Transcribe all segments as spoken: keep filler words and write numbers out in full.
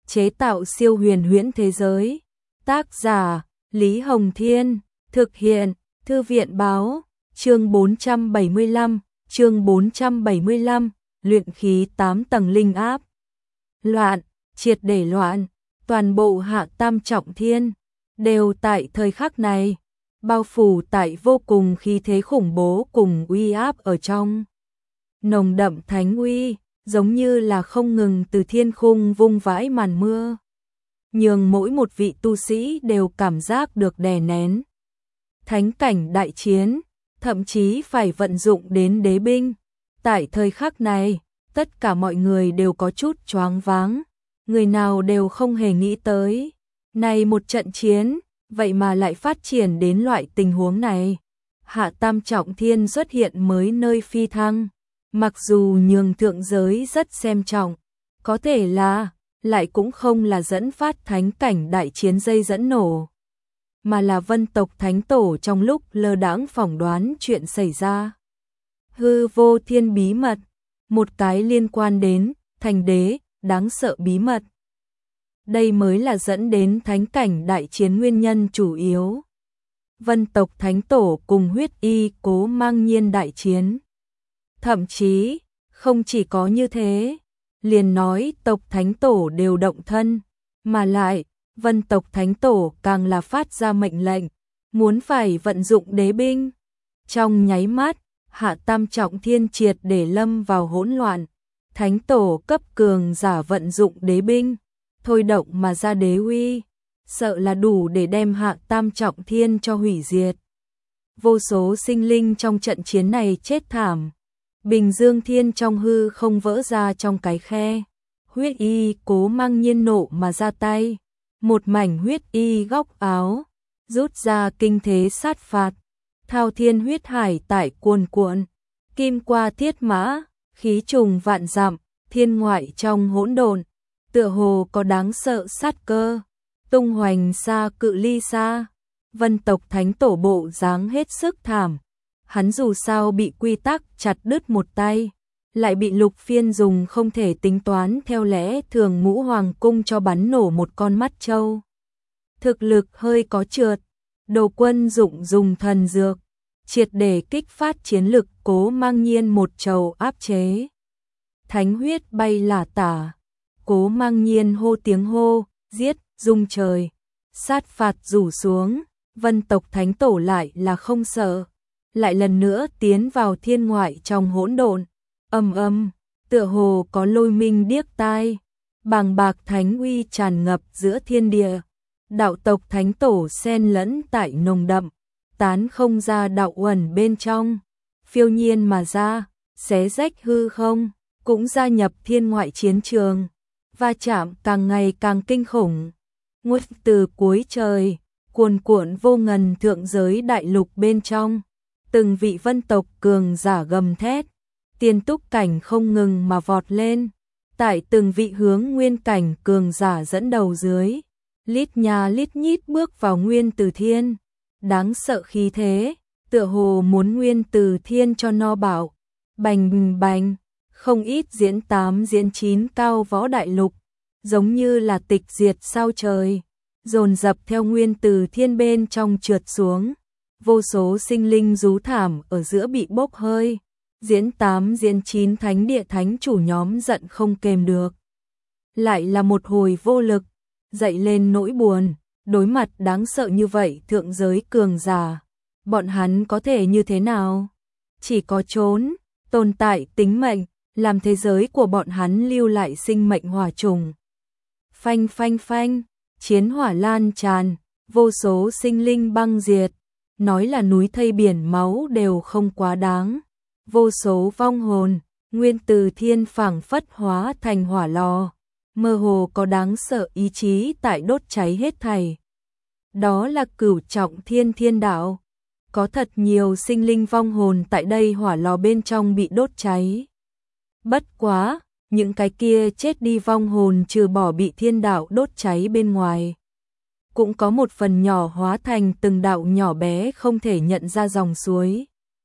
chế tạo siêu huyền huyễn thế giới. Tác giả, Lý Hồng Thiên, thực hiện, Thư viện Báo, chương bốn trăm bảy mươi lăm, chương bốn trăm bảy mươi lăm, luyện khí tám tầng linh áp. Loạn, triệt để loạn, toàn bộ Hạ Tam Trọng Thiên, đều tại thời khắc này, bao phủ tại vô cùng khí thế khủng bố cùng uy áp ở trong. Nồng đậm thánh uy, giống như là không ngừng từ thiên khung vung vãi màn mưa, nhường mỗi một vị tu sĩ đều cảm giác được đè nén. Thánh cảnh đại chiến, thậm chí phải vận dụng đến đế binh. Tại thời khắc này, tất cả mọi người đều có chút choáng váng, người nào đều không hề nghĩ tới. Này một trận chiến, vậy mà lại phát triển đến loại tình huống này. Hạ Tam Trọng Thiên xuất hiện mới nơi phi thăng, mặc dù nhường thượng giới rất xem trọng, có thể là, lại cũng không là dẫn phát thánh cảnh đại chiến dây dẫn nổ, mà là vân tộc thánh tổ trong lúc lơ đãng phỏng đoán chuyện xảy ra. Hư vô thiên bí mật, một cái liên quan đến thành đế, đáng sợ bí mật. Đây mới là dẫn đến thánh cảnh đại chiến nguyên nhân chủ yếu. Vân tộc thánh tổ cùng huyết y cố mang nhiên đại chiến. Thậm chí, không chỉ có như thế, liền nói tộc thánh tổ đều động thân, mà lại, vân tộc thánh tổ càng là phát ra mệnh lệnh, muốn phải vận dụng đế binh. Trong nháy mắt, Hạ Tam Trọng Thiên triệt để lâm vào hỗn loạn, thánh tổ cấp cường giả vận dụng đế binh, thôi động mà ra đế uy, sợ là đủ để đem Hạ Tam Trọng Thiên cho hủy diệt. Vô số sinh linh trong trận chiến này chết thảm. Bình Dương Thiên trong hư không vỡ ra trong cái khe. Huyết y cố mang nhiên nộ mà ra tay. Một mảnh huyết y góc áo, rút ra kinh thế sát phạt. Thao thiên huyết hải tại cuồn cuộn. Kim qua thiết mã, khí trùng vạn dặm, thiên ngoại trong hỗn độn. Tựa hồ có đáng sợ sát cơ. Tung hoành xa cự ly xa. Vân tộc thánh tổ bộ dáng hết sức thảm. Hắn dù sao bị quy tắc chặt đứt một tay, lại bị Lục Phiên dùng không thể tính toán theo lẽ thường ngũ hoàng cung cho bắn nổ một con mắt trâu. Thực lực hơi có trượt, Đồ Quân dụng dùng thần dược, triệt để kích phát chiến lực cố mang nhiên một trầu áp chế. Thánh huyết bay lả tả, cố mang nhiên hô tiếng hô, giết, rung trời, sát phạt rủ xuống, vân tộc thánh tổ lại là không sợ. Lại lần nữa tiến vào thiên ngoại trong hỗn độn, ầm ầm, tựa hồ có lôi minh điếc tai, bàng bạc thánh uy tràn ngập giữa thiên địa. Đạo tộc thánh tổ xen lẫn tại nồng đậm, tán không ra đạo uẩn bên trong, phiêu nhiên mà ra, xé rách hư không, cũng gia nhập thiên ngoại chiến trường, va chạm càng ngày càng kinh khủng. Ngút từ cuối trời, cuồn cuộn vô ngần thượng giới đại lục bên trong. Từng vị vân tộc cường giả gầm thét, tiên túc cảnh không ngừng mà vọt lên, tại từng vị hướng nguyên cảnh cường giả dẫn đầu dưới, lít nhà lít nhít bước vào nguyên từ thiên, đáng sợ khí thế, tựa hồ muốn nguyên từ thiên cho no bảo, bành bành, không ít diễn tám diễn chín cao võ đại lục, giống như là tịch diệt sao trời, dồn dập theo nguyên từ thiên bên trong trượt xuống. Vô số sinh linh rú thảm ở giữa bị bốc hơi, diễn tám diễn chín thánh địa thánh chủ nhóm giận không kềm được. Lại là một hồi vô lực, dậy lên nỗi buồn, đối mặt đáng sợ như vậy thượng giới cường giả. Bọn hắn có thể như thế nào? Chỉ có trốn, tồn tại tính mệnh, làm thế giới của bọn hắn lưu lại sinh mệnh hỏa trùng. Phanh phanh phanh, chiến hỏa lan tràn, vô số sinh linh băng diệt. Nói là núi thây biển máu đều không quá đáng. Vô số vong hồn, nguyên từ thiên phảng phất hóa thành hỏa lò, mơ hồ có đáng sợ ý chí tại đốt cháy hết thảy. Đó là cửu trọng thiên thiên đạo. Có thật nhiều sinh linh vong hồn tại đây hỏa lò bên trong bị đốt cháy. Bất quá, những cái kia chết đi vong hồn trừ bỏ bị thiên đạo đốt cháy bên ngoài, cũng có một phần nhỏ hóa thành từng đạo nhỏ bé không thể nhận ra dòng suối.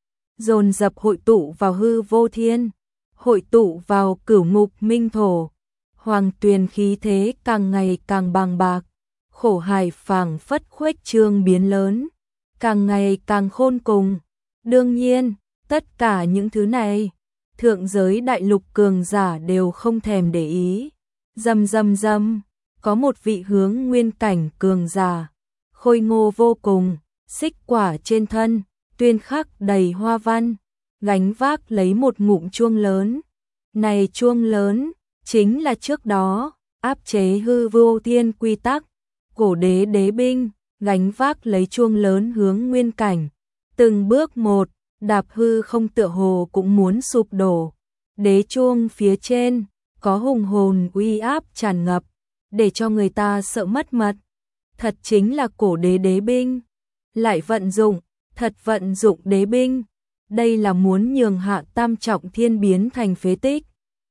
Dồn dập hội tụ vào hư vô thiên, hội tụ vào cửu ngục minh thổ, Hoàng tuyền khí thế càng ngày càng bàng bạc, khổ hải phảng phất khuếch trương biến lớn, càng ngày càng khôn cùng. Đương nhiên, tất cả những thứ này, thượng giới đại lục cường giả đều không thèm để ý. Rầm rầm rầm, có một vị hướng nguyên cảnh cường giả, khôi ngô vô cùng, xích quả trên thân, tuyên khắc đầy hoa văn, gánh vác lấy một ngụm chuông lớn. Này chuông lớn, chính là trước đó, áp chế hư vô thiên quy tắc, cổ đế đế binh, gánh vác lấy chuông lớn hướng nguyên cảnh. Từng bước một, đạp hư không tựa hồ cũng muốn sụp đổ. Đế chuông phía trên, có hùng hồn uy áp tràn ngập, để cho người ta sợ mất mật. Thật chính là cổ đế đế binh. Lại vận dụng, thật vận dụng đế binh. Đây là muốn nhường Hạ Tam Trọng Thiên biến thành phế tích.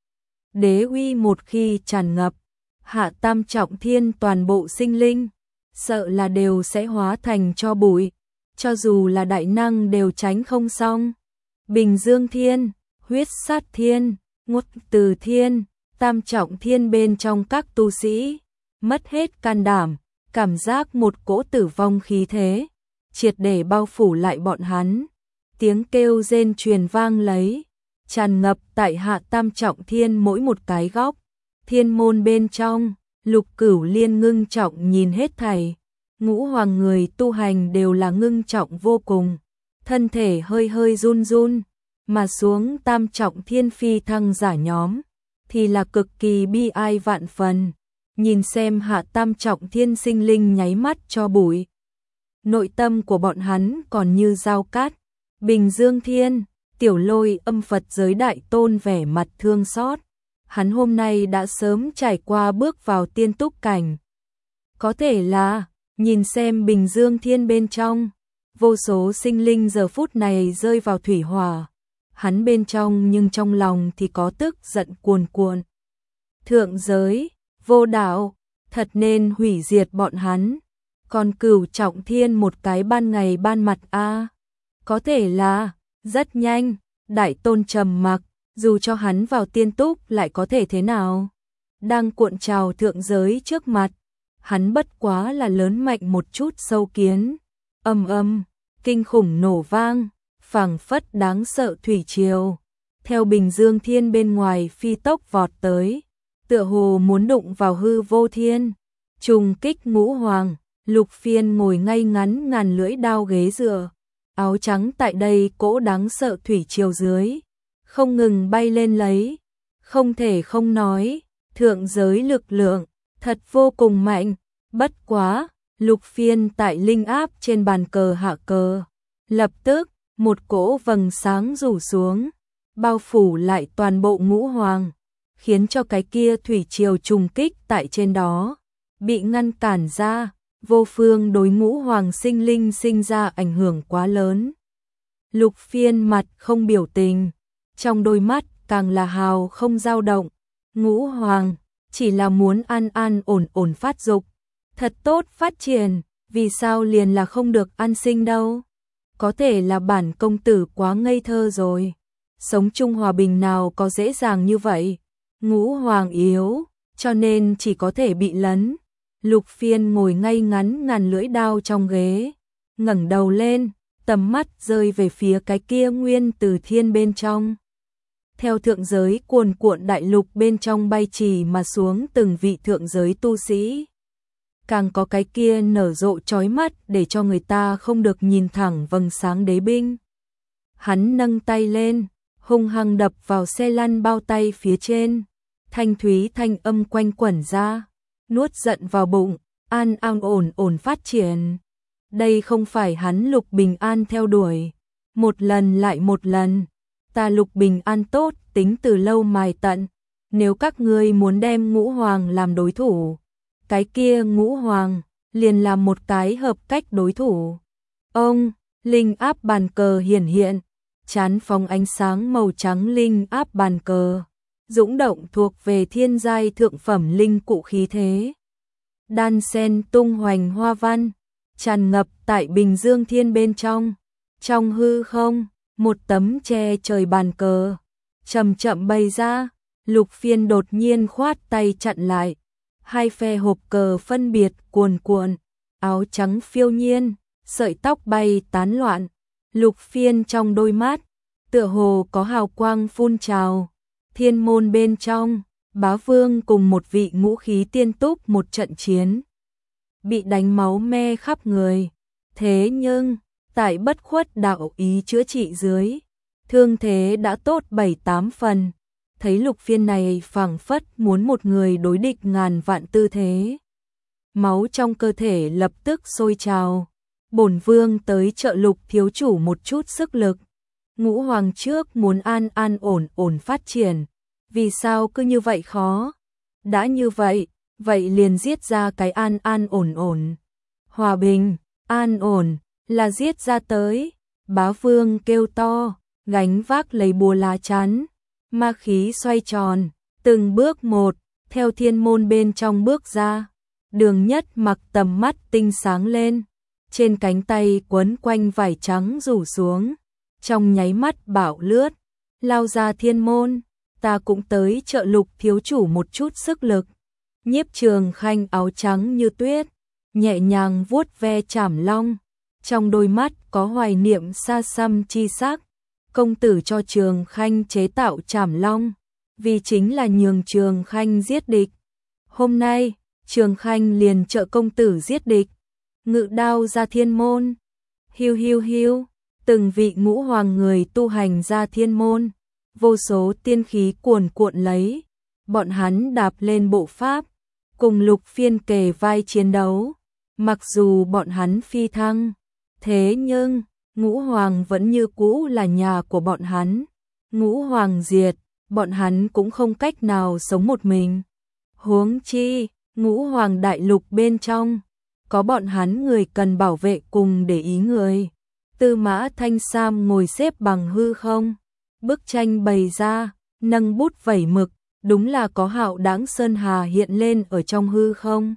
Đế uy một khi tràn ngập, Hạ Tam Trọng Thiên toàn bộ sinh linh, sợ là đều sẽ hóa thành tro bụi, cho dù là đại năng đều tránh không xong. Bình Dương Thiên, Huyết Sát Thiên, Ngút Từ Thiên, Tam Trọng Thiên bên trong các tu sĩ, mất hết can đảm, cảm giác một cỗ tử vong khí thế, triệt để bao phủ lại bọn hắn. Tiếng kêu rên truyền vang lấy, tràn ngập tại Hạ Tam Trọng Thiên mỗi một cái góc. Thiên môn bên trong, Lục Cửu Liên ngưng trọng nhìn hết thảy. Ngũ hoàng người tu hành đều là ngưng trọng vô cùng, thân thể hơi hơi run run, mà xuống Tam Trọng Thiên phi thăng giả nhóm thì là cực kỳ bi ai vạn phần. Nhìn xem Hạ Tam Trọng Thiên sinh linh nháy mắt cho bụi, nội tâm của bọn hắn còn như dao cát. Bình Dương Thiên, Tiểu Lôi âm Phật giới đại tôn vẻ mặt thương xót. Hắn hôm nay đã sớm trải qua bước vào tiên túc cảnh. Có thể là, nhìn xem Bình Dương Thiên bên trong, vô số sinh linh giờ phút này rơi vào thủy hỏa. Hắn bên trong nhưng trong lòng thì có tức giận cuồn cuộn. Thượng giới, vô đạo, thật nên hủy diệt bọn hắn. Còn Cửu Trọng Thiên một cái ban ngày ban mặt a à. Có thể là, rất nhanh, đại tôn trầm mặc, dù cho hắn vào tiên túc lại có thể thế nào. Đang cuộn trào thượng giới trước mặt, hắn bất quá là lớn mạnh một chút sâu kiến. Âm âm, kinh khủng nổ vang, phảng phất đáng sợ thủy triều, theo Bình Dương Thiên bên ngoài phi tốc vọt tới, tựa hồ muốn đụng vào hư vô thiên. Trùng kích ngũ hoàng, Lục Phiên ngồi ngay ngắn ngàn lưỡi đao ghế dựa, áo trắng tại đây cỗ đáng sợ thủy triều dưới, không ngừng bay lên lấy. Không thể không nói, thượng giới lực lượng, thật vô cùng mạnh. Bất quá, Lục Phiên tại linh áp trên bàn cờ hạ cờ, lập tức, một cỗ vầng sáng rủ xuống, bao phủ lại toàn bộ ngũ hoàng, khiến cho cái kia thủy triều trùng kích tại trên đó, bị ngăn cản ra, vô phương đối ngũ hoàng sinh linh sinh ra ảnh hưởng quá lớn. Lục Phiên mặt không biểu tình, trong đôi mắt càng là hào không dao động. Ngũ hoàng, chỉ là muốn an an ổn ổn phát dục, thật tốt phát triển, vì sao liền là không được an sinh đâu. Có thể là bản công tử quá ngây thơ rồi, sống chung hòa bình nào có dễ dàng như vậy. Ngũ hoàng yếu, cho nên chỉ có thể bị lấn. Lục Phiên ngồi ngay ngắn ngàn lưỡi đao trong ghế, ngẩng đầu lên, tầm mắt rơi về phía cái kia Nguyên Từ Thiên bên trong. Theo thượng giới cuồn cuộn đại lục bên trong bay trì mà xuống từng vị thượng giới tu sĩ. Càng có cái kia nở rộ chói mắt để cho người ta không được nhìn thẳng vầng sáng đế binh. Hắn nâng tay lên, hung hăng đập vào xe lăn bao tay phía trên. Thanh thúy thanh âm quanh quẩn ra, nuốt giận vào bụng, an an ổn ổn phát triển. Đây không phải hắn Lục Bình An theo đuổi. Một lần lại một lần, ta Lục Bình An tốt tính từ lâu mài tận. Nếu các ngươi muốn đem ngũ hoàng làm đối thủ, cái kia ngũ hoàng liền làm một cái hợp cách đối thủ. Ông, linh áp bàn cờ hiển hiện, chán phóng ánh sáng màu trắng linh áp bàn cờ, dũng động thuộc về thiên giai thượng phẩm linh cụ khí thế. Đan sen tung hoành hoa văn, tràn ngập tại Bình Dương Thiên bên trong. Trong hư không, một tấm che trời bàn cờ chậm chậm bày ra, Lục Phiên đột nhiên khoát tay chặn lại, hai phe hộp cờ phân biệt cuồn cuộn, áo trắng phiêu nhiên, sợi tóc bay tán loạn. Lục Phiên trong đôi mắt, tựa hồ có hào quang phun trào. Thiên môn bên trong, Bá Vương cùng một vị ngũ khí tiên túc một trận chiến, bị đánh máu me khắp người. Thế nhưng, tại bất khuất đạo ý chữa trị dưới, thương thế đã tốt bảy tám phần. Thấy Lục Phiên này phảng phất muốn một người đối địch ngàn vạn tư thế. Máu trong cơ thể lập tức sôi trào. Bổn Vương tới trợ Lục thiếu chủ một chút sức lực. Ngũ Hoàng trước muốn an an ổn ổn phát triển, vì sao cứ như vậy khó? Đã như vậy, vậy liền giết ra cái an an ổn ổn. Hòa bình, an ổn, là giết ra tới. Bá Vương kêu to, gánh vác lấy bùa lá chắn, ma khí xoay tròn, từng bước một, theo thiên môn bên trong bước ra. Đường Nhất Mặc tầm mắt tinh sáng lên, trên cánh tay quấn quanh vải trắng rủ xuống, trong nháy mắt bảo lướt, lao ra thiên môn. Ta cũng tới trợ Lục thiếu chủ một chút sức lực. Nhiếp Trường Khanh áo trắng như tuyết, nhẹ nhàng vuốt ve chảm long, trong đôi mắt có hoài niệm xa xăm chi sắc. Công tử cho Trường Khanh chế tạo chảm long, vì chính là nhường Trường Khanh giết địch. Hôm nay, Trường Khanh liền trợ công tử giết địch, ngự đao ra thiên môn. Hiu hiu hiu, từng vị ngũ hoàng người tu hành ra thiên môn, vô số tiên khí cuồn cuộn lấy, bọn hắn đạp lên bộ pháp, cùng Lục Phiên kề vai chiến đấu. Mặc dù bọn hắn phi thăng, thế nhưng Ngũ Hoàng vẫn như cũ là nhà của bọn hắn. Ngũ Hoàng diệt, bọn hắn cũng không cách nào sống một mình. Huống chi, Ngũ Hoàng đại lục bên trong, có bọn hắn người cần bảo vệ cùng để ý người. Tư Mã Thanh Sam ngồi xếp bằng hư không, bức tranh bày ra, nâng bút vẩy mực, đúng là có hạo đãng sơn hà hiện lên ở trong hư không.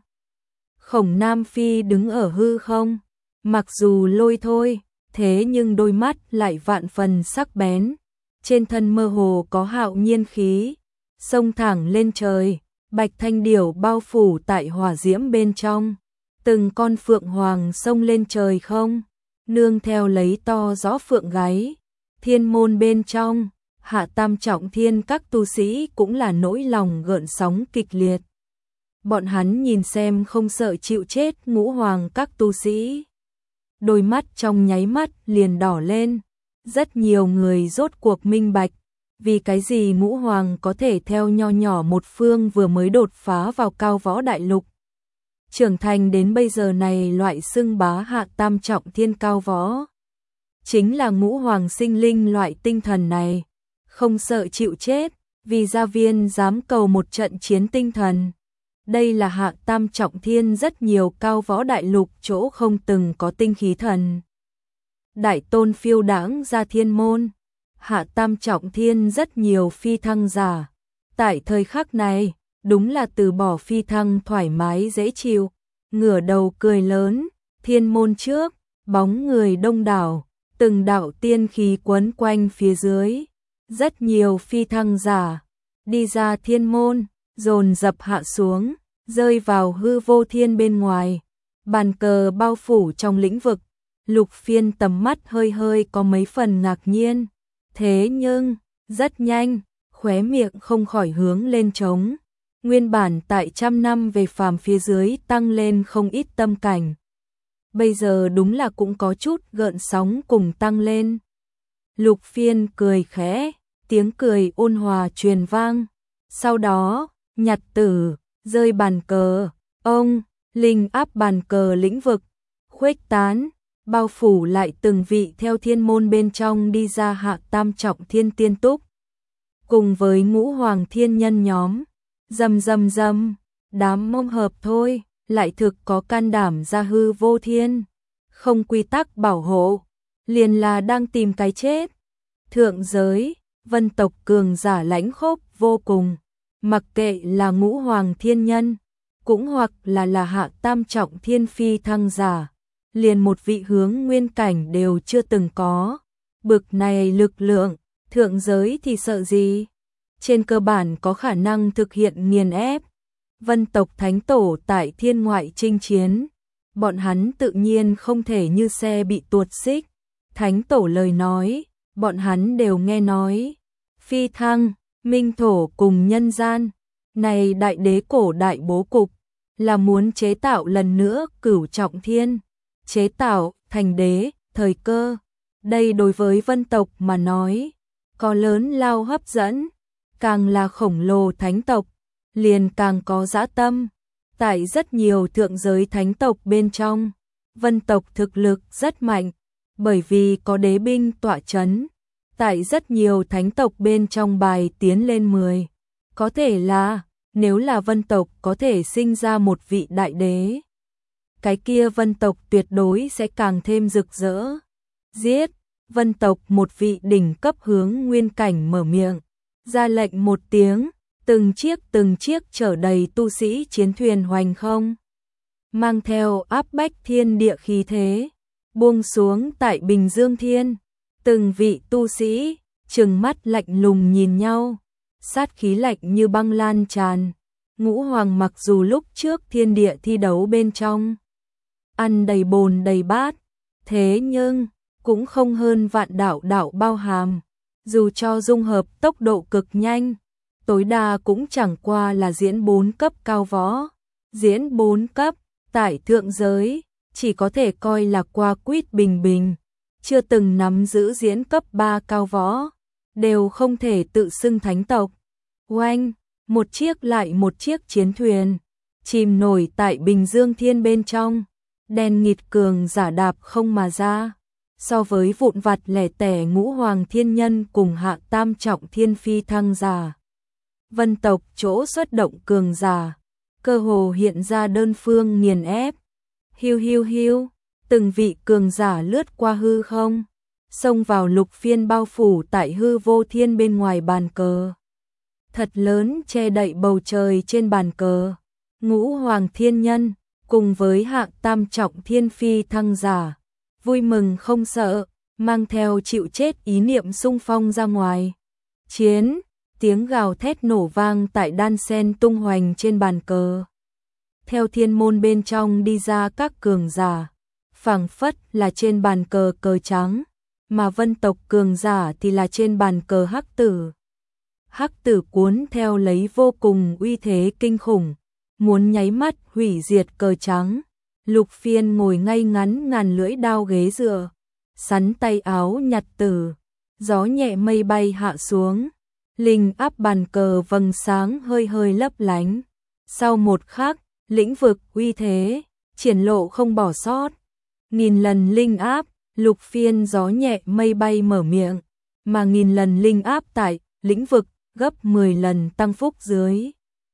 Khổng Nam Phi đứng ở hư không, mặc dù lôi thôi, thế nhưng đôi mắt lại vạn phần sắc bén, trên thân mơ hồ có hạo nhiên khí, xông thẳng lên trời. Bạch Thanh Điểu bao phủ tại hỏa diễm bên trong, từng con phượng hoàng xông lên trời không, nương theo lấy to gió phượng gáy. Thiên môn bên trong, Hạ Tam Trọng Thiên các tu sĩ cũng là nỗi lòng gợn sóng kịch liệt. Bọn hắn nhìn xem không sợ chịu chết ngũ hoàng các tu sĩ, đôi mắt trong nháy mắt liền đỏ lên. Rất nhiều người rốt cuộc minh bạch, vì cái gì ngũ hoàng có thể theo nho nhỏ một phương vừa mới đột phá vào cao võ đại lục, trưởng thành đến bây giờ này loại xưng bá Hạ Tam Trọng Thiên cao võ. Chính là ngũ hoàng sinh linh loại tinh thần này, không sợ chịu chết, vì gia viên dám cầu một trận chiến tinh thần. Đây là Hạ Tam Trọng Thiên rất nhiều cao võ đại lục chỗ không từng có tinh khí thần. Đại tôn phiêu đãng ra thiên môn, Hạ Tam Trọng Thiên rất nhiều phi thăng giả. Tại thời khắc này, đúng là từ bỏ phi thăng thoải mái dễ chịu, ngửa đầu cười lớn. Thiên môn trước, bóng người đông đảo, từng đạo tiên khí quấn quanh phía dưới. Rất nhiều phi thăng giả đi ra thiên môn, dồn dập hạ xuống, rơi vào hư vô thiên bên ngoài. Bàn cờ bao phủ trong lĩnh vực, Lục Phiên tầm mắt hơi hơi có mấy phần ngạc nhiên. Thế nhưng, rất nhanh, khóe miệng không khỏi hướng lên trống. Nguyên bản tại trăm năm về phàm phía dưới tăng lên không ít tâm cảnh, bây giờ đúng là cũng có chút gợn sóng cùng tăng lên. Lục Phiên cười khẽ, tiếng cười ôn hòa truyền vang. Sau đó, nhặt tử, rơi bàn cờ, ông, linh áp bàn cờ lĩnh vực, khuếch tán, bao phủ lại từng vị theo thiên môn bên trong đi ra Hạ Tam Trọng Thiên tiên túc. Cùng với ngũ hoàng thiên nhân nhóm, rầm rầm rầm, đám mông hợp thôi, lại thực có can đảm ra hư vô thiên. Không quy tắc bảo hộ, liền là đang tìm cái chết. Thượng giới, vân tộc cường giả lãnh khốc vô cùng, mặc kệ là ngũ hoàng thiên nhân, cũng hoặc là là Hạ Tam Trọng Thiên phi thăng giả, liền một vị hướng nguyên cảnh đều chưa từng có. Bực này lực lượng, thượng giới thì sợ gì? trên cơ bản có khả năng thực hiện nghiền ép Vân tộc thánh tổ tại thiên ngoại chinh chiến. Bọn hắn tự nhiên không thể như xe bị tuột xích. Thánh tổ lời nói, bọn hắn đều nghe nói. Phi thăng, minh thổ cùng nhân gian. Này đại đế cổ đại bố cục, là muốn chế tạo lần nữa cửu trọng thiên. Chế tạo, thành đế, thời cơ. Đây đối với vân tộc mà nói, có lớn lao hấp dẫn. Càng là khổng lồ thánh tộc, liền càng có dã tâm. Tại rất nhiều thượng giới thánh tộc bên trong, vân tộc thực lực rất mạnh, bởi vì có đế binh tọa chấn. Tại rất nhiều thánh tộc bên trong bài tiến lên mười, có thể là, nếu là vân tộc có thể sinh ra một vị đại đế, cái kia vân tộc tuyệt đối sẽ càng thêm rực rỡ. Giết, vân tộc một vị đỉnh cấp hướng nguyên cảnh mở miệng, ra lệnh một tiếng. Từng chiếc từng chiếc chở đầy tu sĩ chiến thuyền hoành không, mang theo áp bách thiên địa khí thế, buông xuống tại Bình Dương Thiên. Từng vị tu sĩ, trừng mắt lạnh lùng nhìn nhau, sát khí lạnh như băng lan tràn. Ngũ Hoàng mặc dù lúc trước thiên địa thi đấu bên trong, ăn đầy bồn đầy bát, thế nhưng, cũng không hơn vạn đạo đạo bao hàm. Dù cho dung hợp tốc độ cực nhanh, tối đa cũng chẳng qua là diễn bốn cấp cao võ. Diễn bốn cấp, tại thượng giới, chỉ có thể coi là qua quýt bình bình. Chưa từng nắm giữ diễn cấp ba cao võ, đều không thể tự xưng thánh tộc. Oanh, một chiếc lại một chiếc chiến thuyền, chìm nổi tại Bình Dương Thiên bên trong. Đen nghịt cường giả đạp không mà ra. So với vụn vặt lẻ tẻ ngũ hoàng thiên nhân cùng hạ tam trọng thiên phi thăng giả, vân tộc chỗ xuất động cường giả, cơ hồ hiện ra đơn phương nghiền ép. Hiu hiu hiu, từng vị cường giả lướt qua hư không, xông vào lục phiên bao phủ tại hư vô thiên bên ngoài bàn cờ. Thật lớn che đậy bầu trời trên bàn cờ, ngũ hoàng thiên nhân, cùng với hạ tam trọng thiên phi thăng giả, vui mừng không sợ, mang theo chịu chết ý niệm xung phong ra ngoài. Chiến, tiếng gào thét nổ vang tại đan sen tung hoành trên bàn cờ. Theo thiên môn bên trong đi ra các cường giả, phảng phất là trên bàn cờ cờ trắng, mà vân tộc cường giả thì là trên bàn cờ hắc tử. Hắc tử cuốn theo lấy vô cùng uy thế kinh khủng, muốn nháy mắt hủy diệt cờ trắng. Lục phiên ngồi ngay ngắn ngàn lưỡi đao ghế dựa, sắn tay áo nhặt tử, gió nhẹ mây bay hạ xuống, linh áp bàn cờ vầng sáng hơi hơi lấp lánh. Sau một khắc, lĩnh vực uy thế, triển lộ không bỏ sót. Nghìn lần linh áp, lục phiên gió nhẹ mây bay mở miệng, mà nghìn lần linh áp tại lĩnh vực gấp mười lần tăng phúc dưới.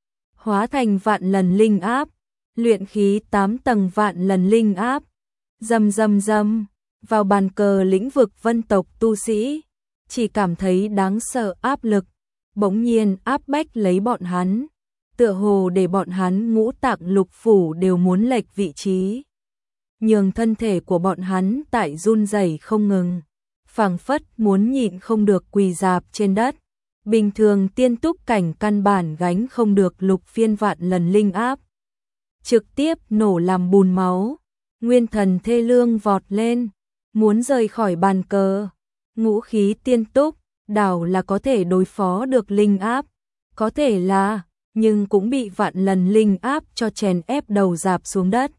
Hóa thành vạn lần linh áp. Luyện khí tám tầng vạn lần linh áp, rầm rầm rầm, vào bàn cờ lĩnh vực vân tộc tu sĩ, chỉ cảm thấy đáng sợ áp lực, bỗng nhiên áp bách lấy bọn hắn, tựa hồ để bọn hắn ngũ tạng lục phủ đều muốn lệch vị trí, nhường thân thể của bọn hắn tại run rẩy không ngừng, phảng phất muốn nhịn không được quỳ rạp trên đất. Bình thường tiên túc cảnh căn bản gánh không được lục phiên vạn lần linh áp, trực tiếp nổ làm bùn máu. Nguyên thần thê lương vọt lên, muốn rời khỏi bàn cờ. Ngũ khí tiên túc, đảo là có thể đối phó được linh áp, có thể là, nhưng cũng bị vạn lần linh áp cho chèn ép đầu dạp xuống đất.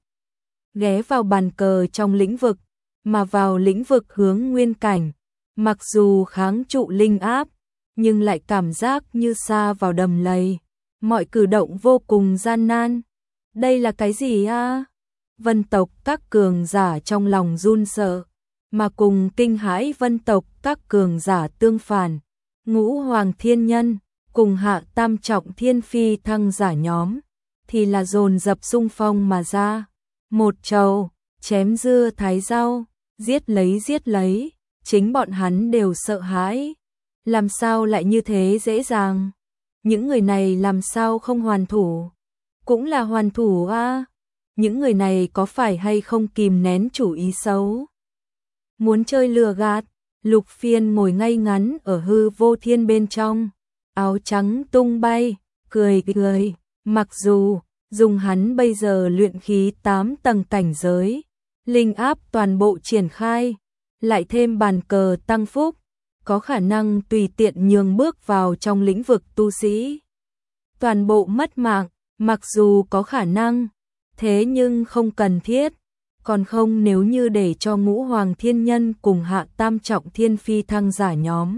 Ghé vào bàn cờ trong lĩnh vực, mà vào lĩnh vực hướng nguyên cảnh, mặc dù kháng trụ linh áp, nhưng lại cảm giác như sa vào đầm lầy, mọi cử động vô cùng gian nan. Đây là cái gì a? Vân tộc các cường giả trong lòng run sợ, mà cùng kinh hãi vân tộc các cường giả tương phản. Ngũ hoàng thiên nhân, cùng hạ tam trọng thiên phi thăng giả nhóm, thì là dồn dập xung phong mà ra. Một trầu, chém dưa thái rau, giết lấy giết lấy, chính bọn hắn đều sợ hãi. Làm sao lại như thế dễ dàng? Những người này làm sao không hoàn thủ? Cũng là hoàn thủ a. À? Những người này có phải hay không kìm nén chủ ý xấu? Muốn chơi lừa gạt? Lục phiên ngồi ngay ngắn ở hư vô thiên bên trong, áo trắng tung bay, cười cười, mặc dù dùng hắn bây giờ luyện khí tám tầng cảnh giới, linh áp toàn bộ triển khai, lại thêm bàn cờ tăng phúc, có khả năng tùy tiện nhường bước vào trong lĩnh vực tu sĩ. Toàn bộ mất mạng, mặc dù có khả năng, thế nhưng không cần thiết, còn không nếu như để cho ngũ hoàng thiên nhân cùng hạ tam trọng thiên phi thăng giả nhóm.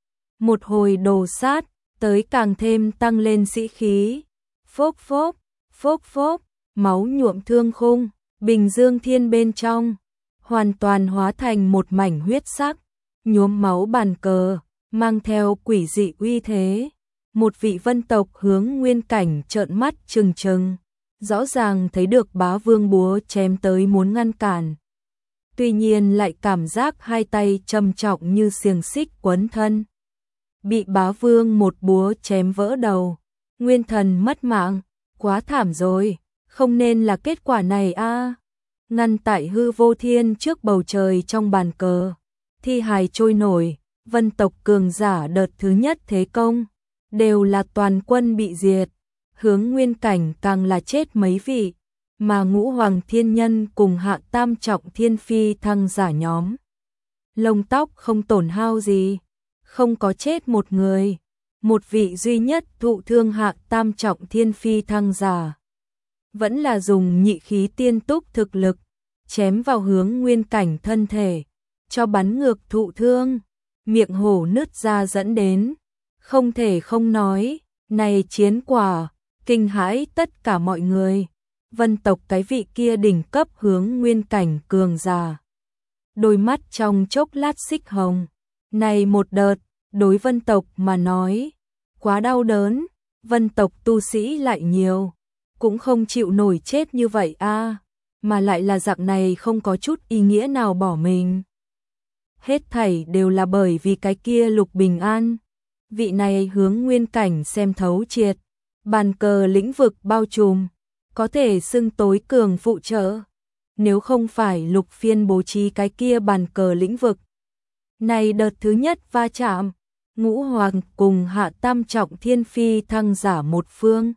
Một hồi đồ sát, tới càng thêm tăng lên sĩ khí. Phốc phốc, phốc phốc, máu nhuộm thương khung, bình dương thiên bên trong, hoàn toàn hóa thành một mảnh huyết sắc, nhuốm máu bàn cờ, mang theo quỷ dị uy thế. Một vị vân tộc hướng Nguyên Cảnh trợn mắt trừng trừng, rõ ràng thấy được bá vương búa chém tới muốn ngăn cản. Tuy nhiên lại cảm giác hai tay trầm trọng như xiềng xích quấn thân. Bị bá vương một búa chém vỡ đầu, nguyên thần mất mạng, quá thảm rồi, không nên là kết quả này a. Ngăn tại hư vô thiên trước bầu trời trong bàn cờ, thi hài trôi nổi, vân tộc cường giả đợt thứ nhất thế công, đều là toàn quân bị diệt, hướng Nguyên Cảnh càng là chết mấy vị, mà ngũ hoàng thiên nhân cùng hạ tam trọng thiên phi thăng giả nhóm. Lông tóc không tổn hao gì, không có chết một người, một vị duy nhất thụ thương hạ tam trọng thiên phi thăng giả. Vẫn là dùng nhị khí tiên túc thực lực, chém vào hướng Nguyên Cảnh thân thể, cho bắn ngược thụ thương, miệng hổ nứt ra dẫn đến. Không thể không nói, này chiến quả, kinh hãi tất cả mọi người. Vân tộc cái vị kia đỉnh cấp hướng Nguyên Cảnh cường giả. Đôi mắt trong chốc lát xích hồng. Này một đợt, đối vân tộc mà nói, quá đau đớn, vân tộc tu sĩ lại nhiều, cũng không chịu nổi chết như vậy a, mà lại là dạng này không có chút ý nghĩa nào bỏ mình. Hết thảy đều là bởi vì cái kia Lục Bình An. Vị này hướng Nguyên Cảnh xem thấu triệt, bàn cờ lĩnh vực bao trùm, có thể xưng tối cường phụ trợ. Nếu không phải Lục Phiên bố trí cái kia bàn cờ lĩnh vực. Này đợt thứ nhất va chạm, ngũ hoàng cùng hạ tam trọng thiên phi thăng giả một phương.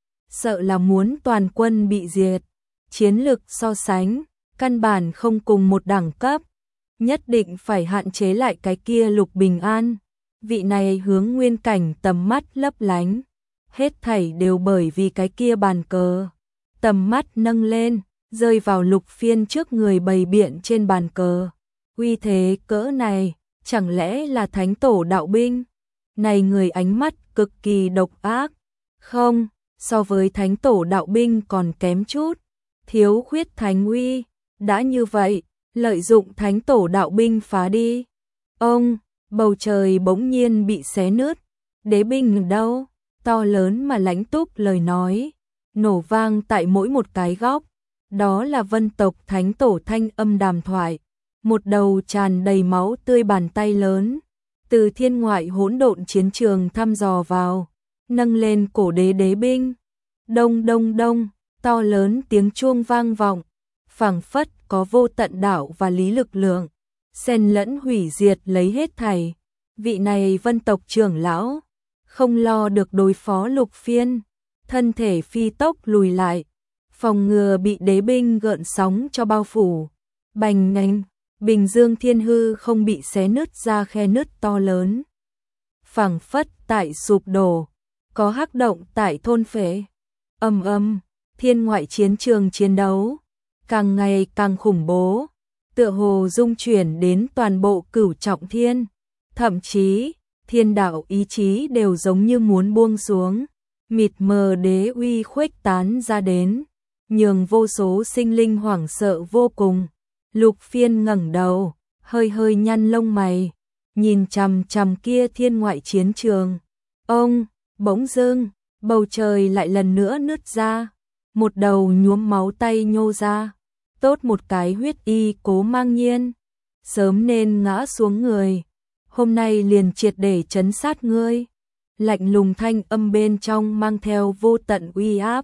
Sợ là muốn toàn quân bị diệt, chiến lực so sánh, căn bản không cùng một đẳng cấp. Nhất định phải hạn chế lại cái kia Lục Bình An. Vị này hướng Nguyên Cảnh tầm mắt lấp lánh, hết thảy đều bởi vì cái kia bàn cờ. Tầm mắt nâng lên, rơi vào Lục Phiên trước người bày biện trên bàn cờ. Uy thế cỡ này, chẳng lẽ là thánh tổ đạo binh? Này người ánh mắt cực kỳ độc ác. Không, so với thánh tổ đạo binh còn kém chút. Thiếu khuyết thánh uy, đã như vậy, lợi dụng thánh tổ đạo binh phá đi. Ông, bầu trời bỗng nhiên bị xé nứt. Đế binh đâu? To lớn mà lãnh túc lời nói, nổ vang tại mỗi một cái góc. Đó là vân tộc thánh tổ thanh âm đàm thoại. Một đầu tràn đầy máu tươi bàn tay lớn, từ thiên ngoại hỗn độn chiến trường thăm dò vào, nâng lên cổ đế đế binh. Đông đông đông, to lớn tiếng chuông vang vọng, phảng phất có vô tận đạo và lý lực lượng, xen lẫn hủy diệt lấy hết thảy. Vị này vân tộc trưởng lão, không lo được đối phó Lục Phiên, thân thể phi tốc lùi lại, phòng ngừa bị đế binh gợn sóng cho bao phủ. Bành ngành, bình dương thiên hư không bị xé nứt ra khe nứt to lớn. Phảng phất tại sụp đổ, có hắc động tại thôn phệ. Ầm ầm, thiên ngoại chiến trường chiến đấu, càng ngày càng khủng bố, tựa hồ dung chuyển đến toàn bộ cửu trọng thiên. Thậm chí, thiên đạo ý chí đều giống như muốn buông xuống, mịt mờ đế uy khuếch tán ra đến, nhường vô số sinh linh hoảng sợ vô cùng. Lục Phiên ngẩng đầu, hơi hơi nhăn lông mày, nhìn chằm chằm kia thiên ngoại chiến trường. Ông, bỗng dưng, bầu trời lại lần nữa nứt ra, một đầu nhuốm máu tay nhô ra, tốt một cái huyết y Cố Mang Nhiên, sớm nên ngã xuống người, hôm nay liền triệt để trấn sát ngươi. Lạnh lùng thanh âm bên trong mang theo vô tận uy áp.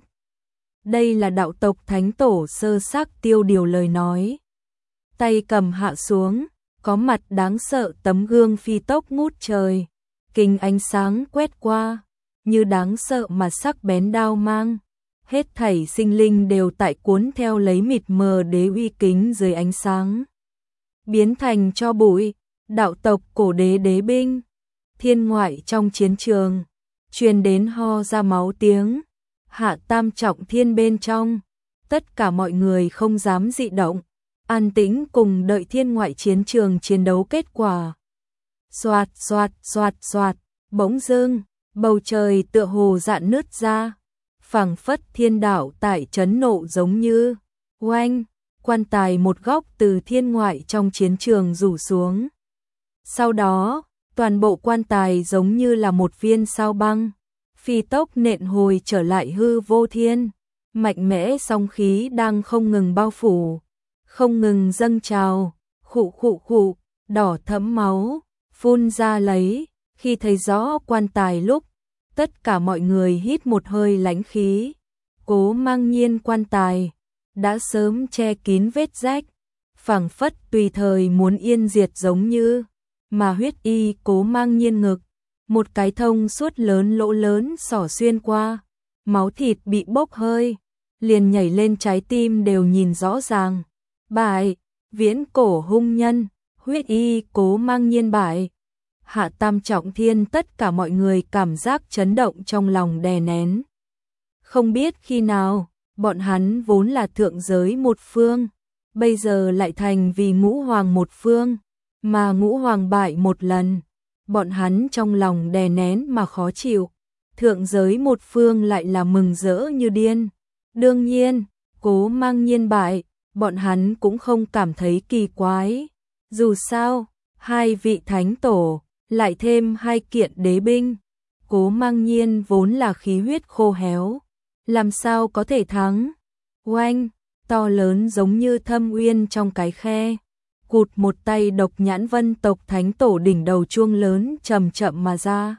Đây là đạo tộc thánh tổ sơ xác Tiêu Điều lời nói. Tay cầm hạ xuống, có mặt đáng sợ tấm gương phi tốc ngút trời, kình ánh sáng quét qua, như đáng sợ mà sắc bén đao mang. Hết thảy sinh linh đều tại cuốn theo lấy mịt mờ đế uy kính dưới ánh sáng. Biến thành cho bụi, đạo tộc cổ đế đế binh. Thiên ngoại trong chiến trường, truyền đến ho ra máu tiếng. Hạ tam trọng thiên bên trong, tất cả mọi người không dám dị động, an tĩnh cùng đợi thiên ngoại chiến trường chiến đấu kết quả. Xoạt xoạt xoạt xoạt, bỗng dưng, bầu trời tựa hồ dạn nứt ra, phảng phất thiên đạo tại chấn nộ giống như oanh, quan tài một góc từ thiên ngoại trong chiến trường rủ xuống. Sau đó, toàn bộ quan tài giống như là một viên sao băng, phi tốc nện hồi trở lại hư vô thiên. Mạnh mẽ sóng khí đang không ngừng bao phủ, không ngừng dâng trào, khụ khụ khụ, đỏ thẫm máu, phun ra lấy. Khi thấy rõ quan tài lúc, tất cả mọi người hít một hơi lãnh khí. Cố Mang Nhiên quan tài đã sớm che kín vết rách, phảng phất tùy thời muốn yên diệt giống như. Mà huyết y Cố Mang Nhiên ngực, một cái thông suốt lớn lỗ lớn xỏ xuyên qua, máu thịt bị bốc hơi, liền nhảy lên trái tim đều nhìn rõ ràng. Bại, viễn cổ hung nhân, huyết y Cố Mang Nhiên bại. Hạ tam trọng thiên, tất cả mọi người cảm giác chấn động trong lòng đè nén. Không biết khi nào, bọn hắn vốn là thượng giới một phương, bây giờ lại thành vì ngũ hoàng một phương, mà ngũ hoàng bại một lần. Bọn hắn trong lòng đè nén mà khó chịu, thượng giới một phương lại là mừng rỡ như điên. Đương nhiên, Cố Mang Nhiên bại, bọn hắn cũng không cảm thấy kỳ quái. Dù sao, hai vị thánh tổ, lại thêm hai kiện đế binh. Cố Mang Nhiên vốn là khí huyết khô héo, làm sao có thể thắng. Oanh, to lớn giống như thâm uyên trong cái khe. Cụt một tay độc nhãn vân tộc thánh tổ đỉnh đầu chuông lớn chậm chậm mà ra.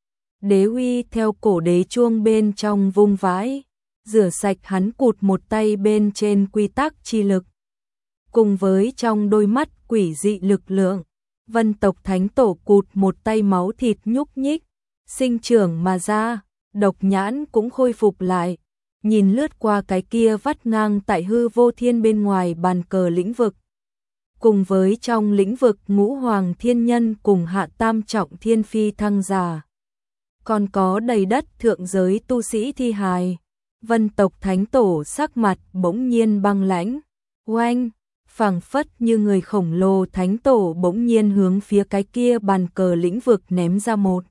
Đế uy theo cổ đế chuông bên trong vung vãi, rửa sạch hắn cụt một tay bên trên quy tắc chi lực. Cùng với trong đôi mắt quỷ dị lực lượng, vân tộc thánh tổ cụt một tay máu thịt nhúc nhích, sinh trưởng mà ra, độc nhãn cũng khôi phục lại, nhìn lướt qua cái kia vắt ngang tại hư vô thiên bên ngoài bàn cờ lĩnh vực. Cùng với trong lĩnh vực ngũ hoàng thiên nhân cùng hạ tam trọng thiên phi thăng giả. Còn có đầy đất thượng giới tu sĩ thi hài. Vân tộc thánh tổ sắc mặt bỗng nhiên băng lãnh. Oanh, phảng phất như người khổng lồ thánh tổ bỗng nhiên hướng phía cái kia bàn cờ lĩnh vực ném ra một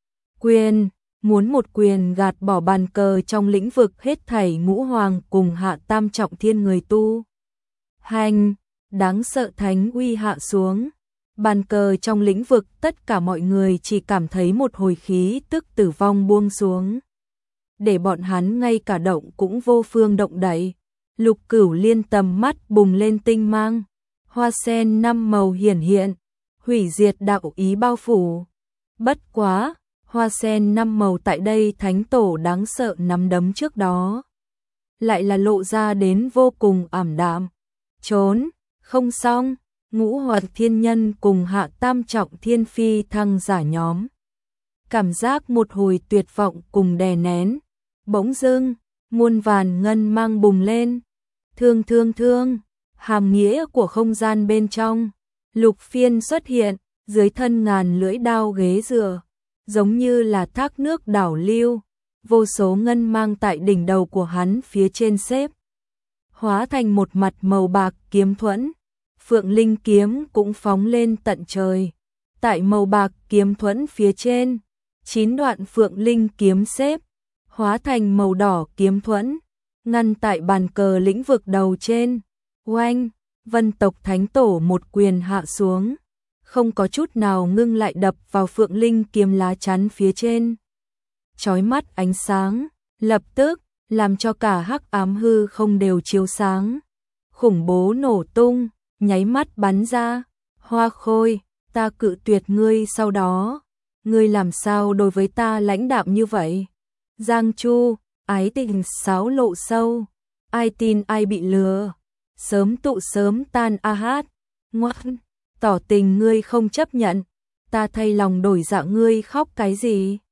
quyền. Muốn một quyền gạt bỏ bàn cờ trong lĩnh vực hết thảy ngũ hoàng cùng hạ tam trọng thiên người tu. Hành, đáng sợ thánh uy hạ xuống. Bàn cờ trong lĩnh vực tất cả mọi người chỉ cảm thấy một hồi khí tức tử vong buông xuống. Để bọn hắn ngay cả động cũng vô phương động đậy. Lục Cửu Liên tầm mắt bùng lên tinh mang. Hoa sen năm màu hiển hiện, hủy diệt đạo ý bao phủ. Bất quá, hoa sen năm màu tại đây thánh tổ đáng sợ nắm đấm trước đó. Lại là lộ ra đến vô cùng ảm đạm. Trốn, không xong, ngũ hoạt thiên nhân cùng hạ tam trọng thiên phi thăng giả nhóm. Cảm giác một hồi tuyệt vọng cùng đè nén. Bỗng dưng, muôn vàn ngân mang bùng lên. Thương thương thương, hàm nghĩa của không gian bên trong. Lục Phiên xuất hiện, dưới thân ngàn lưỡi đao ghế dựa, giống như là thác nước đảo lưu. Vô số ngân mang tại đỉnh đầu của hắn phía trên xếp, hóa thành một mặt màu bạc kiếm thuẫn. Phượng Linh kiếm cũng phóng lên tận trời. Tại màu bạc kiếm thuẫn phía trên, chín đoạn Phượng Linh kiếm xếp, hóa thành màu đỏ kiếm thuẫn, ngăn tại bàn cờ lĩnh vực đầu trên. Oanh, vân tộc thánh tổ một quyền hạ xuống, không có chút nào ngưng lại đập vào Phượng Linh kiếm lá chắn phía trên. Chói mắt ánh sáng, lập tức làm cho cả hắc ám hư không đều chiếu sáng. Khủng bố nổ tung, nháy mắt bắn ra. Hoa Khôi, ta cự tuyệt ngươi sau đó. Ngươi làm sao đối với ta lãnh đạm như vậy? Giang Chu, ái tình sáo lộ sâu. Ai tin ai bị lừa. Sớm tụ sớm tan a hát. Ngoan, tỏ tình ngươi không chấp nhận. ta thay lòng đổi dạ ngươi khóc cái gì?